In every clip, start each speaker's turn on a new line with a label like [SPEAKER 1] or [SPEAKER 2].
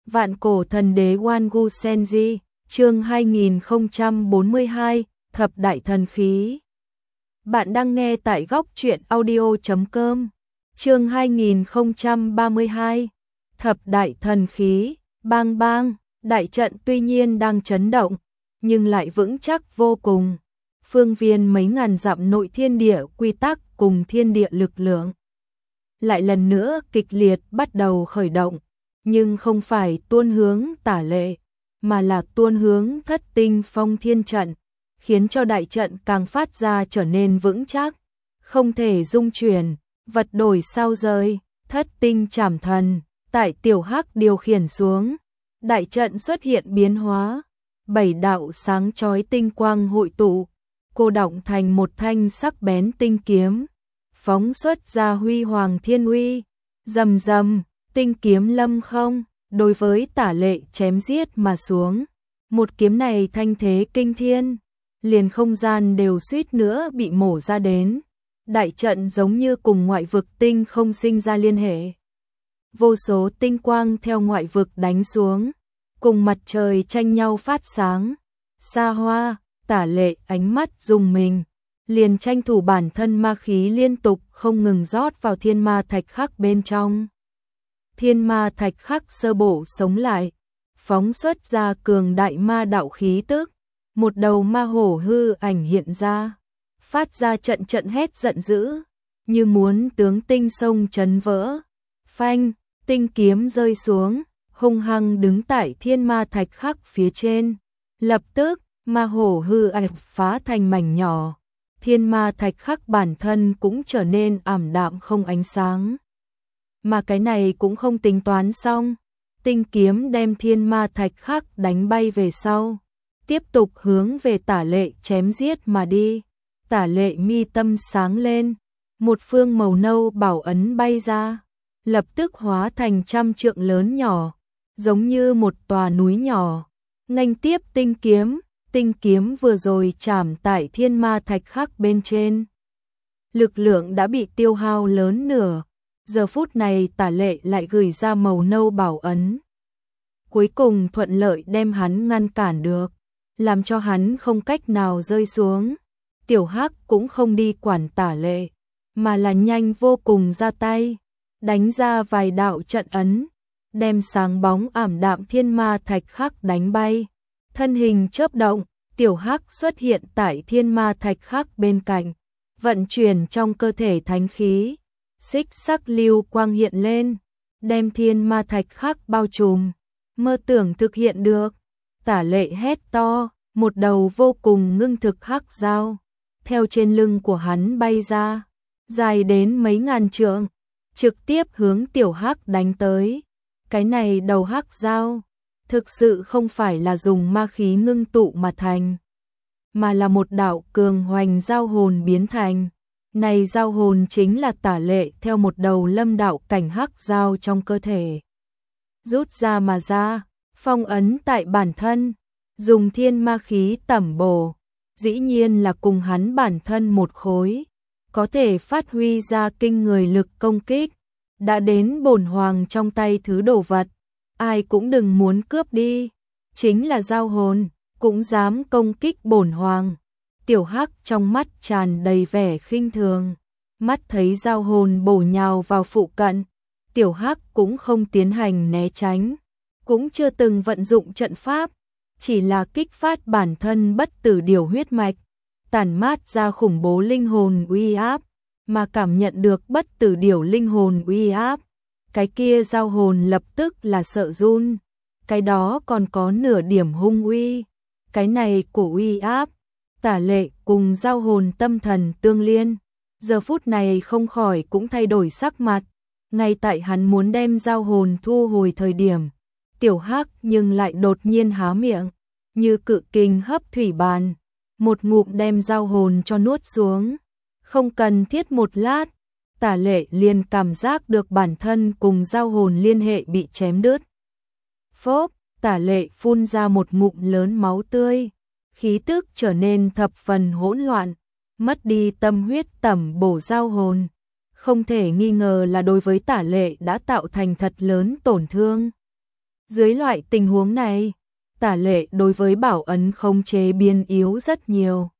[SPEAKER 1] Vạn cổ thần đế Wangu Senji, chương 2042, thập đại thần khí. Bạn đang nghe tại góc truyện audio.com. Chương 2032, thập đại thần khí. Bang bang, đại trận tuy nhiên đang chấn động, nhưng lại vững chắc vô cùng. Phương viên mấy ngàn dặm nội thiên địa quy tắc cùng thiên địa lực lượng lại lần nữa kịch liệt bắt đầu khởi động, nhưng không phải tuôn hướng Tả Lệ, mà là tuôn hướng Thất Tinh Phong Thiên trận, khiến cho đại trận càng phát ra trở nên vững chắc, không thể dung chuyển. Vật đổi sao rời, Thất Tinh Trảm Thần, tại Tiểu Hắc điều khiển xuống, đại trận xuất hiện biến hóa, 7 đạo sáng chói tinh quang hội tụ, cô đọng thành một thanh sắc bén tinh kiếm, phóng xuất ra huy hoàng thiên uy, rầm rầm, tinh kiếm lâm không, đối với Tả Lệ chém giết mà xuống. Một kiếm này thanh thế kinh thiên, liền không gian đều suýt nữa bị mổ ra đến. Đại trận giống như cùng ngoại vực tinh không sinh ra liên hệ. Vô số tinh quang theo ngoại vực đánh xuống, cùng mặt trời tranh nhau phát sáng. Xa Hoa, Tả Lệ ánh mắt rùng mình, liền tranh thủ bản thân ma khí liên tục không ngừng rót vào thiên ma thạch khắc bên trong. Thiên ma thạch khắc sơ bộ sống lại, phóng xuất ra cường đại ma đạo khí tức, một đầu ma hổ hư ảnh hiện ra, phát ra trận trận hét giận dữ, như muốn tướng tinh sông chấn vỡ. Phanh, tinh kiếm rơi xuống, hung hăng đứng tại thiên ma thạch khắc phía trên. Lập tức, ma hổ hư ảnh phá thành mảnh nhỏ, thiên ma thạch khắc bản thân cũng trở nên ảm đạm không ánh sáng. Mà cái này cũng không tính toán xong, tinh kiếm đem thiên ma thạch khắc đánh bay về sau, tiếp tục hướng về Tả Lệ chém giết mà đi. Tả Lệ mi tâm sáng lên, một phương màu nâu bảo ấn bay ra, lập tức hóa thành trăm trượng lớn nhỏ, giống như một tòa núi nhỏ, nghênh tiếp tinh kiếm. Tinh kiếm vừa rồi chạm tại thiên ma thạch khắc bên trên, lực lượng đã bị tiêu hao lớn nửa. Giờ phút này Tả Lệ lại gửi ra màu nâu bảo ấn, cuối cùng thuận lợi đem hắn ngăn cản được, làm cho hắn không cách nào rơi xuống. Tiểu Hắc cũng không đi quản Tả Lệ, mà là nhanh vô cùng ra tay, đánh ra vài đạo trận ấn, đem sáng bóng ảm đạm thiên ma thạch khắc đánh bay. Thân hình chớp động, Tiểu Hắc xuất hiện tại thiên ma thạch khắc bên cạnh, vận chuyển trong cơ thể thánh khí, xích sắc lưu quang hiện lên, đem thiên ma thạch khắc bao trùm. Mơ tưởng thực hiện được. Tả Lệ hét to, một đầu vô cùng ngưng thực hắc dao theo trên lưng của hắn bay ra, dài đến mấy ngàn trượng, trực tiếp hướng Tiểu Hắc đánh tới. Cái này đầu hắc dao thực sự không phải là dùng ma khí ngưng tụ mà thành, mà là một đạo cường hoành giao hồn biến thành. Này giao hồn chính là Tả Lệ theo một đầu lâm đạo cảnh hắc dao trong cơ thể rút ra mà ra, phong ấn tại bản thân, dùng thiên ma khí tẩm bổ, dĩ nhiên là cùng hắn bản thân một khối, có thể phát huy ra kinh người lực công kích. Đã đến bổn hoàng trong tay thứ đồ vật, ai cũng đừng muốn cướp đi, chính là giao hồn, cũng dám công kích bổn hoàng. Tiểu Hắc trong mắt tràn đầy vẻ khinh thường, mắt thấy giao hồn bổ nhào vào phụ cận, Tiểu Hắc cũng không tiến hành né tránh, cũng chưa từng vận dụng trận pháp, chỉ là kích phát bản thân bất tử điều huyết mạch, tản mát ra khủng bố linh hồn uy áp, mà cảm nhận được bất tử điều linh hồn uy áp, cái kia giao hồn lập tức là sợ run, cái đó còn có nửa điểm hung uy, cái này của uy áp. Tả Lệ cùng giao hồn tâm thần tương liên, giờ phút này không khỏi cũng thay đổi sắc mặt. Ngay tại hắn muốn đem giao hồn thu hồi thời điểm, Tiểu Hắc nhưng lại đột nhiên há miệng, như cự kình hấp thủy bàn, một ngụm đem giao hồn cho nuốt xuống. Không cần thiết một lát, Tả Lệ liền cảm giác được bản thân cùng giao hồn liên hệ bị chém đứt. Phốp, Tả Lệ phun ra một ngụm lớn máu tươi, khí tức trở nên thập phần hỗn loạn, mất đi tâm huyết tẩm bổ giao hồn, không thể nghi ngờ là đối với Tả Lệ đã tạo thành thật lớn tổn thương. Dưới loại tình huống này, Tả Lệ đối với bảo ấn khống chế biến yếu rất nhiều.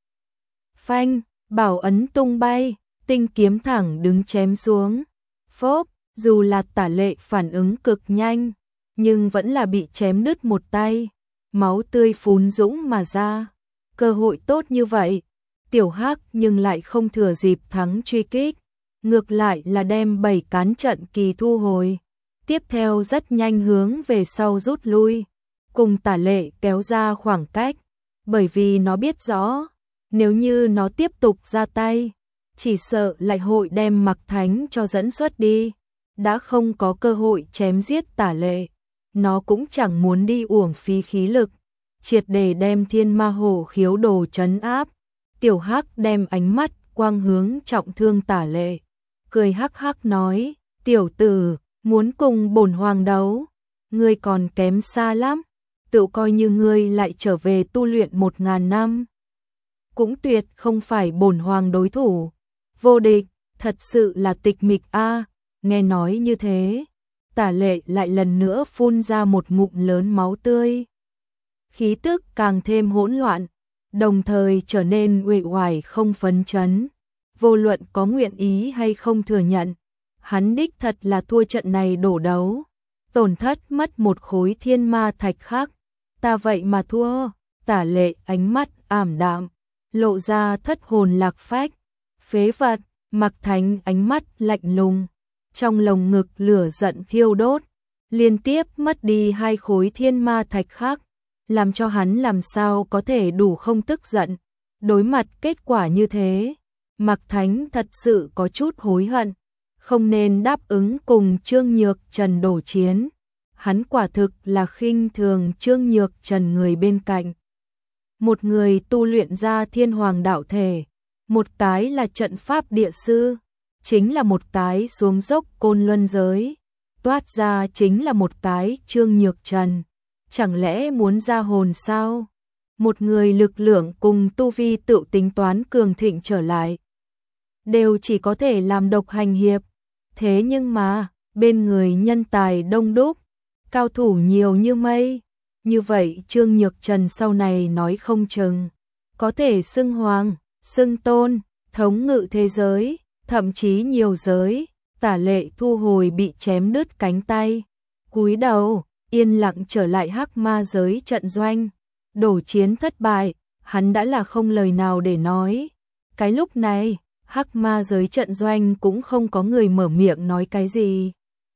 [SPEAKER 1] Phanh, bảo ấn tung bay, tinh kiếm thẳng đứng chém xuống. Phốp, dù là Tả Lệ phản ứng cực nhanh, nhưng vẫn là bị chém đứt một tay, máu tươi phún dũng mà ra. Cơ hội tốt như vậy, Tiểu Hắc nhưng lại không thừa dịp thắng truy kích, ngược lại là đem 7 cán trận kỳ thu hồi. Tiếp theo rất nhanh hướng về sau rút lui, cùng Tả Lệ kéo ra khoảng cách, bởi vì nó biết rõ, nếu như nó tiếp tục ra tay, chỉ sợ lại hội đem Mặc Thánh cho dẫn xuất đi, đã không có cơ hội chém giết Tả Lệ, nó cũng chẳng muốn đi uổng phí khí lực, triệt để đem Thiên Ma Hổ Khiếu Đồ trấn áp. Tiểu Hắc đem ánh mắt quang hướng trọng thương Tả Lệ, cười hắc hắc nói, tiểu tử, muốn cùng bổn hoàng đấu, ngươi còn kém xa lắm, tự coi như ngươi lại trở về tu luyện 1000 năm. Cũng tuyệt không phải bổn hoàng đối thủ, vô địch, thật sự là tịch mịch a. Nghe nói như thế, Tả Lệ lại lần nữa phun ra một ngụm lớn máu tươi. Khí tức càng thêm hỗn loạn, đồng thời trở nên uể oải không phấn chấn. Vô luận có nguyện ý hay không thừa nhận, hắn đích thật là thua trận này đổ đấu, tổn thất mất một khối thiên ma thạch khác. Ta vậy mà thua. Tả Lệ ánh mắt ảm đạm, lộ ra thất hồn lạc phách. Phế vật. Mặc Thánh ánh mắt lạnh lùng, trong lồng ngực lửa giận thiêu đốt, liên tiếp mất đi 2 khối thiên ma thạch khác, làm cho hắn làm sao có thể đủ không tức giận. Đối mặt kết quả như thế, Mặc Thánh thật sự có chút hối hận, không nên đáp ứng cùng Trương Nhược Trần đổ chiến. Hắn quả thực là khinh thường Trương Nhược Trần người bên cạnh. Một người tu luyện ra thiên hoàng đạo thể, một cái là trận pháp địa sư, chính là một cái xuống dốc côn luân giới, toát ra chính là một cái Trương Nhược Trần. Chẳng lẽ muốn ra hồn sao? Một người lực lượng cùng tu vi tự tính toán cường thịnh trở lại, đều chỉ có thể làm độc hành hiệp. Thế nhưng mà, bên người nhân tài đông đúc, cao thủ nhiều như mây. Như vậy Trương Nhược Trần sau này nói không chừng, có thể xưng hoàng, xưng tôn, thống ngự thế giới, thậm chí nhiều giới. Tả Lệ thu hồi bị chém đứt cánh tay, cúi đầu, yên lặng trở lại Hắc Ma giới trận doanh. Đổ chiến thất bại, hắn đã là không lời nào để nói. Cái lúc này, Hắc Ma giới trận doanh cũng không có người mở miệng nói cái gì.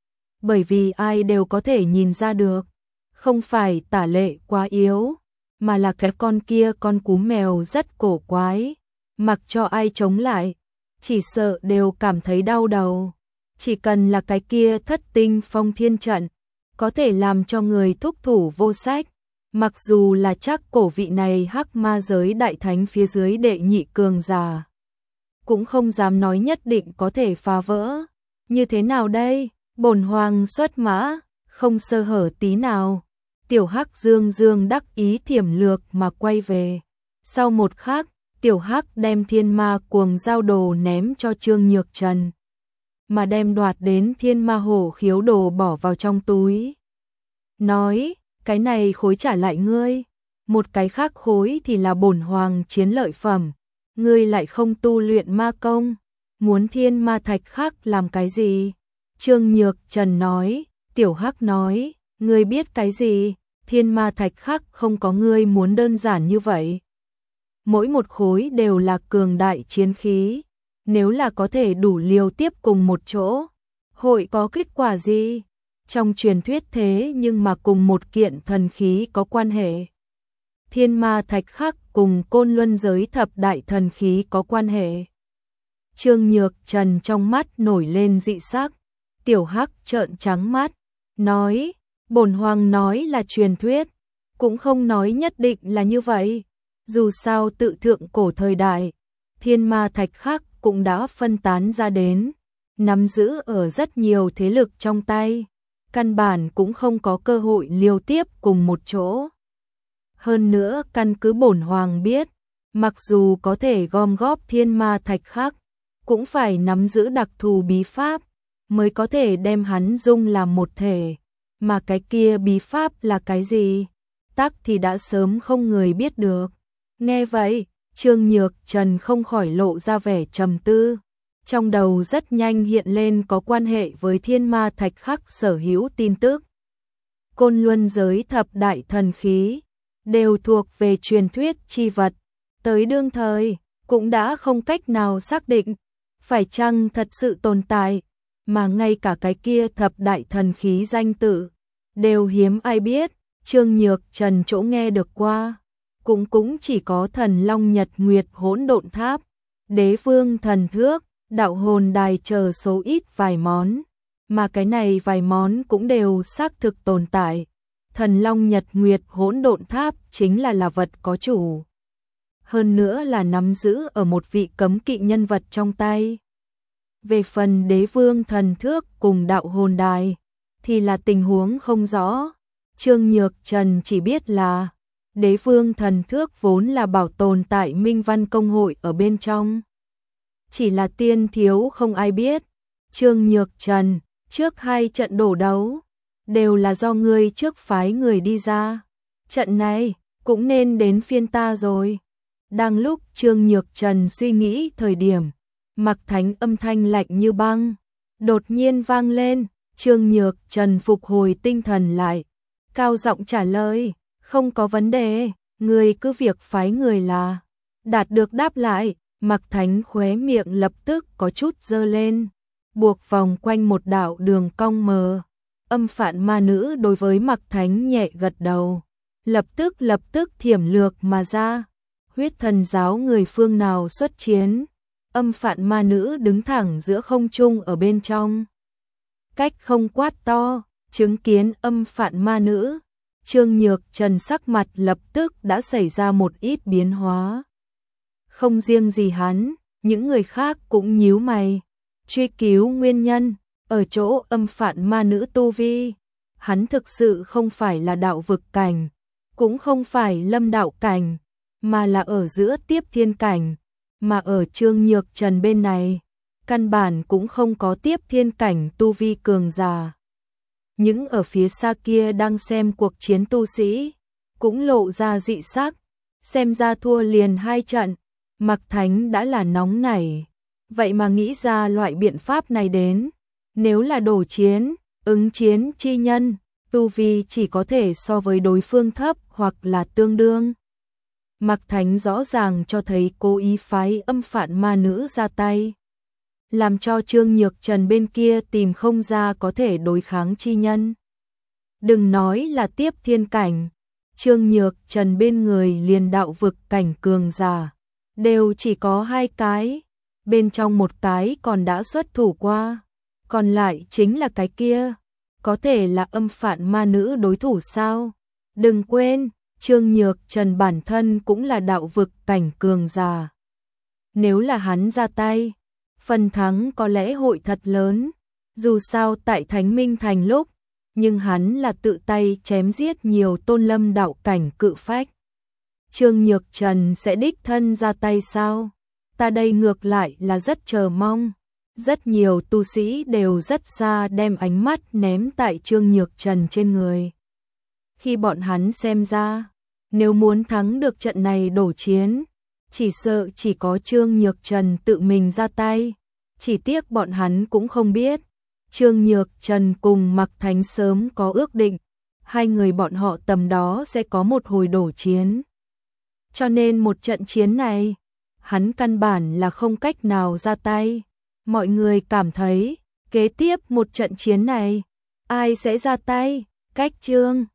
[SPEAKER 1] Bởi vì ai đều có thể nhìn ra được, không phải Tả Lệ quá yếu, mà là cái con kia con cú mèo rất cổ quái. Mặc cho ai chống lại, chỉ sợ đều cảm thấy đau đầu. Chỉ cần là cái kia Thất Tinh Phong Thiên trận, có thể làm cho người thúc thủ vô sách. Mặc dù là chắc cổ vị này Hắc Ma giới đại thánh phía dưới đệ nhị cường giả, cũng không dám nói nhất định có thể phá vỡ. Như thế nào đây? Bổn hoàng xuất mã, không sơ hở tí nào. Tiểu Hắc dương dương đắc ý thiểm lược mà quay về. Sau một khắc, Tiểu Hắc đem thiên ma cuồng giao đồ ném cho Trương Nhược Trần, mà đem đoạt đến thiên ma hổ khiếu đồ bỏ vào trong túi. Nói, cái này khối trả lại ngươi, một cái khác khối thì là bổn hoàng chiến lợi phẩm. Ngươi lại không tu luyện ma công, muốn thiên ma thạch khác làm cái gì? Trương Nhược Trần nói. Tiểu Hắc nói, ngươi biết cái gì? Thiên ma thạch khác không có ngươi muốn đơn giản như vậy. Mỗi một khối đều là cường đại chiến khí, nếu là có thể đủ liều tiếp cùng một chỗ, hội có kết quả gì? Trong truyền thuyết thế nhưng mà cùng một kiện thần khí có quan hệ. Thiên ma thạch khác cùng côn luân giới thập đại thần khí có quan hệ. Trương Nhược Trần trong mắt nổi lên dị sắc. Tiểu Hắc trợn trắng mắt, nói, bổn hoàng nói là truyền thuyết, cũng không nói nhất định là như vậy. Dù sao tự thượng cổ thời đại, thiên ma thạch khác cũng đã phân tán ra đến, nắm giữ ở rất nhiều thế lực trong tay, căn bản cũng không có cơ hội liều tiếp cùng một chỗ. Hơn nữa căn cứ bổn hoàng biết, mặc dù có thể gom góp thiên ma thạch khác, cũng phải nắm giữ đặc thù bí pháp, mới có thể đem hắn dung làm một thể, mà cái kia bí pháp là cái gì? Tắc thì đã sớm không người biết được. Nghe vậy, Trương Nhược Trần không khỏi lộ ra vẻ trầm tư. Trong đầu rất nhanh hiện lên có quan hệ với Thiên Ma Thạch Khắc sở hữu tin tức. Côn Luân giới thập đại thần khí đều thuộc về truyền thuyết chi vật, tới đương thời cũng đã không cách nào xác định phải chăng thật sự tồn tại, mà ngay cả cái kia thập đại thần khí danh tự đều hiếm ai biết. Trương Nhược Trần chỗ nghe được qua cũng chỉ có Thần Long Nhật Nguyệt Hỗn Độn Tháp, Đế Vương Thần Thước, Đạo Hồn Đài chờ số ít vài món, mà cái này vài món cũng đều xác thực tồn tại. Thần Long Nhật Nguyệt Hỗn Độn Tháp chính là vật có chủ, hơn nữa là nắm giữ ở một vị cấm kỵ nhân vật trong tay. Về phần Đế Vương Thần Thước cùng Đạo Hồn Đài thì là tình huống không rõ. Trương Nhược Trần chỉ biết là Đế Vương Thần Thước vốn là bảo tồn tại Minh Văn Công hội ở bên trong. Chỉ là tiên thiếu không ai biết. Trương Nhược Trần, trước 2 trận đổ đấu đều là do ngươi trước phái người đi ra. Trận này cũng nên đến phiên ta rồi. Đang lúc Trương Nhược Trần suy nghĩ thời điểm, Mặc Thánh âm thanh lạnh như băng đột nhiên vang lên. Trương Nhược Trần phục hồi tinh thần lại, cao giọng trả lời, không có vấn đề, người cứ việc phái người là. Đạt được đáp lại, Mặc Thánh khóe miệng lập tức có chút giơ lên, buộc vòng quanh một đạo đường cong mờ. Âm Phạn Ma Nữ đối với Mặc Thánh nhẹ gật đầu, lập tức thiểm lược mà ra. Huyết Thần giáo người phương nào xuất chiến? Âm Phạn Ma Nữ đứng thẳng giữa không trung ở bên trong, cách không quát to. Chứng kiến Âm Phạn Ma Nữ, Trương Nhược Trần sắc mặt lập tức đã xảy ra một ít biến hóa. Không riêng gì hắn, những người khác cũng nhíu mày, truy cứu nguyên nhân. Ở chỗ Âm Phạn Ma Nữ tu vi, hắn thực sự không phải là đạo vực cảnh, cũng không phải lâm đạo cảnh, mà là ở giữa tiếp thiên cảnh. Mà ở Trương Nhược Trần bên này, căn bản cũng không có tiếp thiên cảnh tu vi cường giả. Những ở phía xa kia đang xem cuộc chiến tu sĩ cũng lộ ra dị sắc, xem ra thua liền 2 trận. Mặc Thánh đã là nóng nảy, vậy mà nghĩ ra loại biện pháp này đến. Nếu là đổ chiến, ứng chiến chi nhân, tu vi chỉ có thể so với đối phương thấp hoặc là tương đương. Mặc Thánh rõ ràng cho thấy cố ý phái Âm Phạn Ma Nữ ra tay, làm cho Trương Nhược Trần bên kia tìm không ra có thể đối kháng chi nhân. Đừng nói là tiếp thiên cảnh, Trương Nhược Trần bên người liền đạo vực cảnh cường giả đều chỉ có 2 cái, bên trong một cái còn đã xuất thủ qua, còn lại chính là cái kia, có thể là Âm Phạn Ma Nữ đối thủ sao? Đừng quên, Trương Nhược Trần bản thân cũng là đạo vực cảnh cường giả. Nếu là hắn ra tay, phần thắng có lẽ hội thật lớn. Dù sao tại Thánh Minh Thành lúc, nhưng hắn là tự tay chém giết nhiều tôn lâm đạo cảnh cự phách. Trương Nhược Trần sẽ đích thân ra tay sao? Ta đây ngược lại là rất chờ mong. Rất nhiều tu sĩ đều rất xa đem ánh mắt ném tại Trương Nhược Trần trên người. Khi bọn hắn xem ra, nếu muốn thắng được trận này đổ chiến, chỉ sợ chỉ có Trương Nhược Trần tự mình ra tay. Chỉ tiếc bọn hắn cũng không biết, Trương Nhược Trần cùng Mặc Thánh sớm có ước định, 2 người bọn họ tầm đó sẽ có một hồi đổ chiến. Cho nên một trận chiến này, hắn căn bản là không cách nào ra tay. Mọi người cảm thấy, kế tiếp một trận chiến này, ai sẽ ra tay? Cách Trương